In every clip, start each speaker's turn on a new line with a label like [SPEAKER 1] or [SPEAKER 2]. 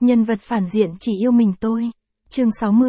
[SPEAKER 1] Nhân vật phản diện chỉ yêu mình tôi. Chương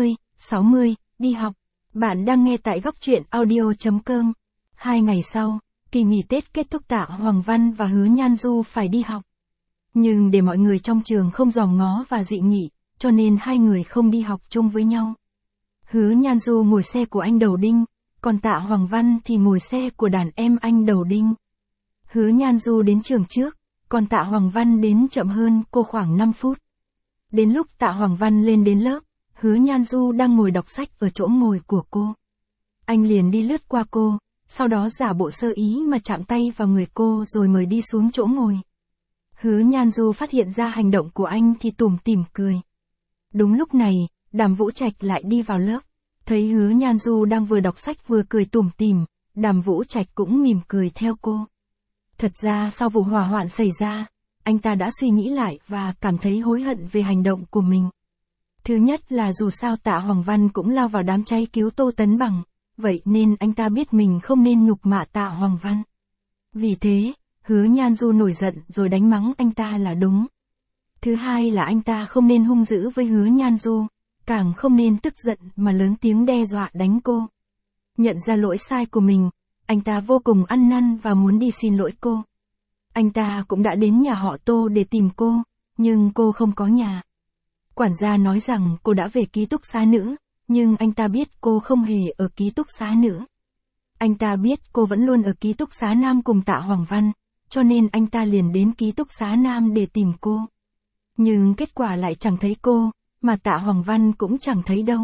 [SPEAKER 1] 60, đi học. Bạn đang nghe tại góc truyện audio.com. 2 ngày sau, kỳ nghỉ Tết kết thúc, Tạ Hoàng Văn và Hứa Nhan Du phải đi học. Nhưng để mọi người trong trường không dòm ngó và dị nghị, cho nên hai người không đi học chung với nhau. Hứa Nhan Du ngồi xe của anh Đầu Đinh, còn Tạ Hoàng Văn thì ngồi xe của đàn em anh Đầu Đinh. Hứa Nhan Du đến trường trước, còn Tạ Hoàng Văn đến chậm hơn cô khoảng 5 phút. Đến lúc Tạ Hoàng Văn lên đến lớp, Hứa Nhan Du đang ngồi đọc sách ở chỗ ngồi của cô. Anh liền đi lướt qua cô, sau đó giả bộ sơ ý mà chạm tay vào người cô rồi mời đi xuống chỗ ngồi. Hứa Nhan Du phát hiện ra hành động của anh thì tủm tỉm cười. Đúng lúc này, Đàm Vũ Trạch lại đi vào lớp. Thấy Hứa Nhan Du đang vừa đọc sách vừa cười tủm tỉm, Đàm Vũ Trạch cũng mỉm cười theo cô. Thật ra sau vụ hỏa hoạn xảy ra, anh ta đã suy nghĩ lại và cảm thấy hối hận về hành động của mình. Thứ nhất là dù sao Tạ Hoàng Văn cũng lao vào đám cháy cứu Tô Tấn Bằng, vậy nên anh ta biết mình không nên nhục mạ Tạ Hoàng Văn. Vì thế, Hứa Nhan Du nổi giận rồi đánh mắng anh ta là đúng. Thứ hai là anh ta không nên hung dữ với Hứa Nhan Du, càng không nên tức giận mà lớn tiếng đe dọa đánh cô. Nhận ra lỗi sai của mình, anh ta vô cùng ăn năn và muốn đi xin lỗi cô. Anh ta cũng đã đến nhà họ Tô để tìm cô, nhưng cô không có nhà. Quản gia nói rằng cô đã về ký túc xá nữ, nhưng anh ta biết cô không hề ở ký túc xá nữ. Anh ta biết cô vẫn luôn ở ký túc xá nam cùng Tạ Hoàng Văn, cho nên anh ta liền đến ký túc xá nam để tìm cô. Nhưng kết quả lại chẳng thấy cô, mà Tạ Hoàng Văn cũng chẳng thấy đâu.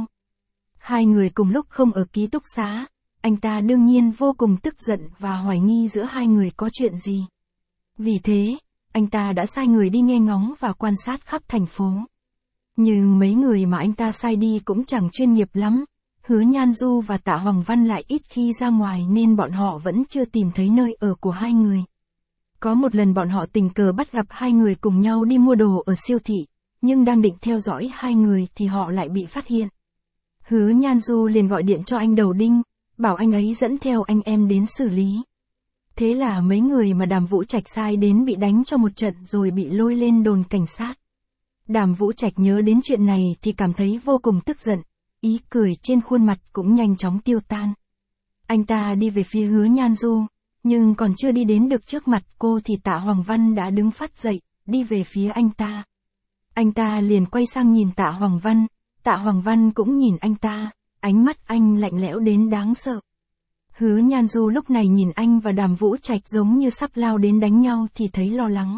[SPEAKER 1] Hai người cùng lúc không ở ký túc xá, anh ta đương nhiên vô cùng tức giận và hoài nghi giữa hai người có chuyện gì. Vì thế, anh ta đã sai người đi nghe ngóng và quan sát khắp thành phố. Nhưng mấy người mà anh ta sai đi cũng chẳng chuyên nghiệp lắm, Hứa Nhan Du và Tạ Hoàng Văn lại ít khi ra ngoài nên bọn họ vẫn chưa tìm thấy nơi ở của hai người. Có một lần bọn họ tình cờ bắt gặp hai người cùng nhau đi mua đồ ở siêu thị, nhưng đang định theo dõi hai người thì họ lại bị phát hiện. Hứa Nhan Du liền gọi điện cho anh Đầu Đinh, bảo anh ấy dẫn theo anh em đến xử lý. Thế là mấy người mà Đàm Vũ Trạch sai đến bị đánh cho một trận rồi bị lôi lên đồn cảnh sát. Đàm Vũ Trạch nhớ đến chuyện này thì cảm thấy vô cùng tức giận, ý cười trên khuôn mặt cũng nhanh chóng tiêu tan. Anh ta đi về phía Hứa Nhan Du, nhưng còn chưa đi đến được trước mặt cô thì Tạ Hoàng Văn đã đứng phắt dậy, đi về phía anh ta. Anh ta liền quay sang nhìn Tạ Hoàng Văn, Tạ Hoàng Văn cũng nhìn anh ta, ánh mắt anh lạnh lẽo đến đáng sợ. Hứa Nhan Du lúc này nhìn anh và Đàm Vũ Trạch giống như sắp lao đến đánh nhau thì thấy lo lắng.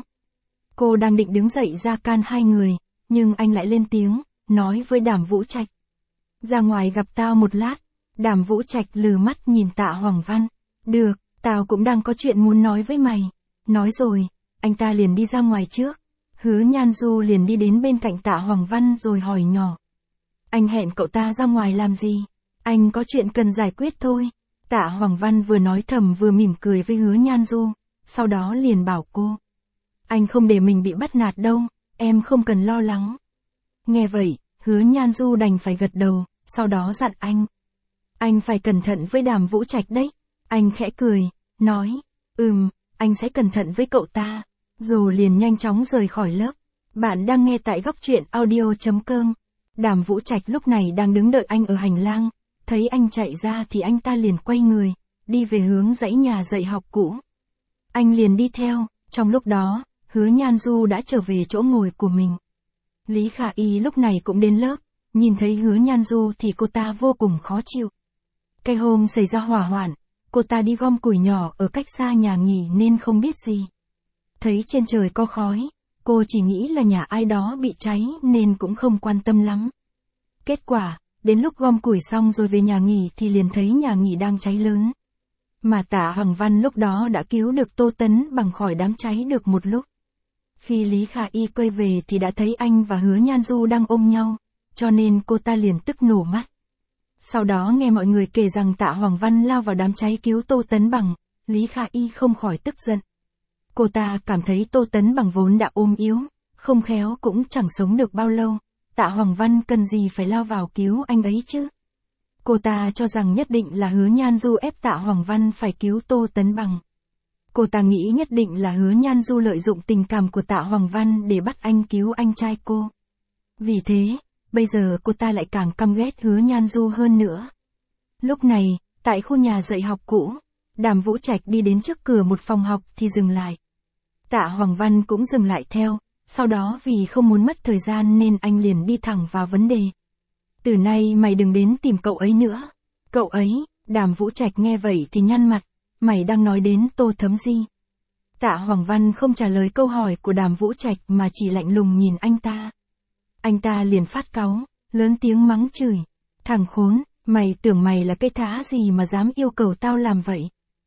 [SPEAKER 1] Cô đang định đứng dậy ra can hai người, nhưng anh lại lên tiếng, nói với Đàm Vũ Trạch. Ra ngoài gặp tao một lát. Đàm Vũ Trạch lừ mắt nhìn Tạ Hoàng Văn. Được, tao cũng đang có chuyện muốn nói với mày. Nói rồi, anh ta liền đi ra ngoài trước. Hứa Nhan Du liền đi đến bên cạnh Tạ Hoàng Văn rồi hỏi nhỏ. Anh hẹn cậu ta ra ngoài làm gì? Anh có chuyện cần giải quyết thôi. Tạ Hoàng Văn vừa nói thầm vừa mỉm cười với Hứa Nhan Du, sau đó liền bảo cô. Anh không để mình bị bắt nạt đâu, em không cần lo lắng. Nghe vậy, Hứa Nhan Du đành phải gật đầu, sau đó dặn anh. Anh phải cẩn thận với Đàm Vũ Trạch đấy. Anh khẽ cười, nói, anh sẽ cẩn thận với cậu ta. Rồi liền nhanh chóng rời khỏi lớp. Bạn đang nghe tại góc truyện audio.com. Đàm Vũ Trạch lúc này đang đứng đợi anh ở hành lang. Thấy anh chạy ra thì anh ta liền quay người, đi về hướng dãy nhà dạy học cũ. Anh liền đi theo, trong lúc đó, Hứa Nhan Du đã trở về chỗ ngồi của mình. Lý Khả Y lúc này cũng đến lớp, nhìn thấy Hứa Nhan Du thì cô ta vô cùng khó chịu. Cái hôm xảy ra hỏa hoạn, cô ta đi gom củi nhỏ ở cách xa nhà nghỉ nên không biết gì. Thấy trên trời có khói, cô chỉ nghĩ là nhà ai đó bị cháy nên cũng không quan tâm lắm. Kết quả, đến lúc gom củi xong rồi về nhà nghỉ thì liền thấy nhà nghỉ đang cháy lớn. Mà Tạ Hoàng Văn lúc đó đã cứu được Tô Tấn Bằng khỏi đám cháy được một lúc. Khi Lý Khả Y quay về thì đã thấy anh và Hứa Nhan Du đang ôm nhau, cho nên cô ta liền tức nổ mắt. Sau đó nghe mọi người kể rằng Tạ Hoàng Văn lao vào đám cháy cứu Tô Tấn Bằng, Lý Khả Y không khỏi tức giận. Cô ta cảm thấy Tô Tấn Bằng vốn đã ốm yếu, không khéo cũng chẳng sống được bao lâu, Tạ Hoàng Văn cần gì phải lao vào cứu anh ấy chứ. Cô ta cho rằng nhất định là Hứa Nhan Du ép Tạ Hoàng Văn phải cứu Tô Tấn Bằng. Cô ta nghĩ nhất định là Hứa Nhan Du lợi dụng tình cảm của Tạ Hoàng Văn để bắt anh cứu anh trai cô. Vì thế, bây giờ cô ta lại càng căm ghét Hứa Nhan Du hơn nữa. Lúc này, tại khu nhà dạy học cũ, Đàm Vũ Trạch đi đến trước cửa một phòng học thì dừng lại. Tạ Hoàng Văn cũng dừng lại theo, sau đó vì không muốn mất thời gian nên anh liền đi thẳng vào vấn đề. Từ nay mày đừng đến tìm cậu ấy nữa. Cậu ấy, Đàm Vũ Trạch nghe vậy thì nhăn mặt, mày đang nói đến Tô Thấm Di. Tạ Hoàng Văn không trả lời câu hỏi của Đàm Vũ Trạch mà chỉ lạnh lùng nhìn anh ta. Anh ta liền phát cáu, lớn tiếng mắng chửi. Thằng khốn, mày tưởng mày là cái thá gì mà dám yêu cầu tao làm vậy?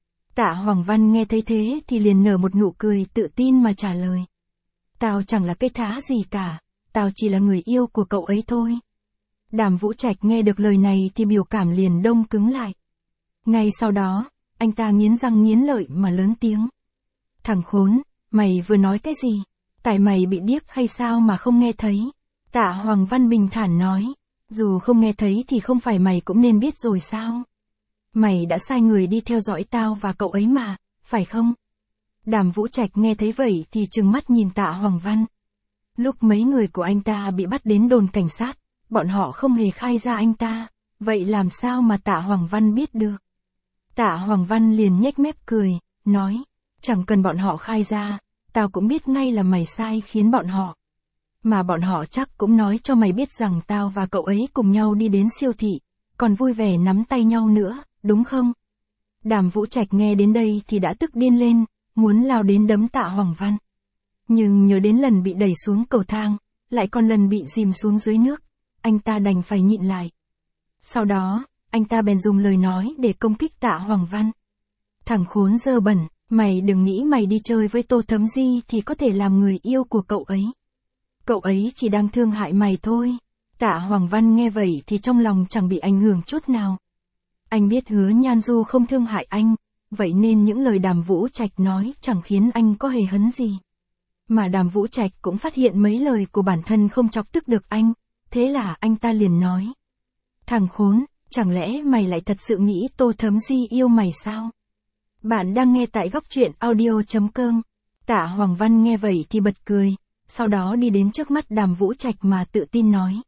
[SPEAKER 1] Tạ Hoàng Văn nghe thấy thế thì liền nở một nụ cười tự tin mà trả lời. Tao chẳng là cái thá gì cả, tao chỉ là người yêu của cậu ấy thôi. Đàm Vũ Trạch nghe được lời này thì biểu cảm liền đông cứng lại. Ngay sau đó, anh ta nghiến răng nghiến lợi mà lớn tiếng. Thằng khốn, mày vừa nói cái gì? Tại mày bị điếc hay sao mà không nghe thấy? Tạ Hoàng Văn bình thản nói. Dù không nghe thấy thì không phải mày cũng nên biết rồi sao? Mày đã sai người đi theo dõi tao và cậu ấy mà, phải không? Đàm Vũ Trạch nghe thấy vậy thì trừng mắt nhìn Tạ Hoàng Văn. Lúc mấy người của anh ta bị bắt đến đồn cảnh sát, bọn họ không hề khai ra anh ta, vậy làm sao mà Tạ Hoàng Văn biết được? Tạ Hoàng Văn liền nhếch mép cười, nói, chẳng cần bọn họ khai ra, tao cũng biết ngay là mày sai khiến bọn họ. Mà bọn họ chắc cũng nói cho mày biết rằng tao và cậu ấy cùng nhau đi đến siêu thị, còn vui vẻ nắm tay nhau nữa, đúng không? Đàm Vũ Trạch nghe đến đây thì đã tức điên lên, muốn lao đến đấm Tạ Hoàng Văn. Nhưng nhớ đến lần bị đẩy xuống cầu thang, lại còn lần bị dìm xuống dưới nước, anh ta đành phải nhịn lại. Sau đó, anh ta bèn dùng lời nói để công kích Tạ Hoàng Văn. Thằng khốn dơ bẩn, mày đừng nghĩ mày đi chơi với Tô Thấm Di thì có thể làm người yêu của cậu ấy. Cậu ấy chỉ đang thương hại mày thôi. Tạ Hoàng Văn nghe vậy thì trong lòng chẳng bị ảnh hưởng chút nào. Anh biết Hứa Nhan Du không thương hại anh, vậy nên những lời Đàm Vũ Trạch nói chẳng khiến anh có hề hấn gì. Mà Đàm Vũ Trạch cũng phát hiện mấy lời của bản thân không chọc tức được anh, thế là anh ta liền nói. Thằng khốn, chẳng lẽ mày lại thật sự nghĩ Tô Thấm Di yêu mày sao? Bạn đang nghe tại Góc Truyện Audio.com. Tạ Hoàng Văn nghe vậy thì bật cười, sau đó đi đến trước mắt Đàm Vũ Trạch mà tự tin nói.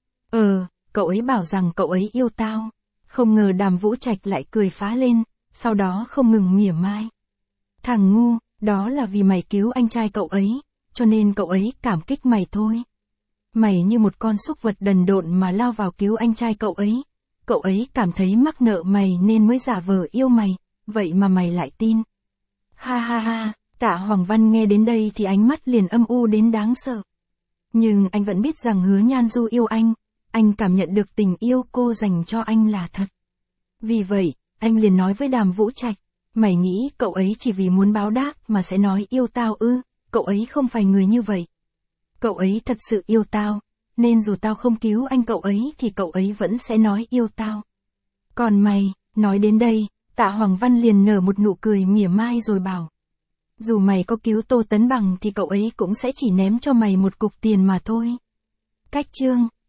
[SPEAKER 1] Cậu ấy bảo rằng cậu ấy yêu tao. Không ngờ Đàm Vũ Trạch lại cười phá lên, sau đó không ngừng mỉa mai. Thằng ngu, đó là vì mày cứu anh trai cậu ấy, cho nên cậu ấy cảm kích mày thôi. Mày như một con súc vật đần độn mà lao vào cứu anh trai cậu ấy cảm thấy mắc nợ mày nên mới giả vờ yêu mày, vậy mà mày lại tin. Ha ha ha, Tạ Hoàng Văn nghe đến đây thì ánh mắt liền âm u đến đáng sợ. Nhưng anh vẫn biết rằng Hứa Nhan Du yêu anh cảm nhận được tình yêu cô dành cho anh là thật. Vì vậy, anh liền nói với Đàm Vũ Trạch, mày nghĩ cậu ấy chỉ vì muốn báo đáp mà sẽ nói yêu tao ư? Cậu ấy không phải người như vậy. Cậu ấy thật sự yêu tao, nên dù tao không cứu anh cậu ấy thì cậu ấy vẫn sẽ nói yêu tao. Còn mày, nói đến đây, Tạ Hoàng Văn liền nở một nụ cười mỉa mai rồi bảo. Dù mày có cứu Tô Tấn Bằng thì cậu ấy cũng sẽ chỉ ném cho mày một cục tiền mà thôi. Cách chương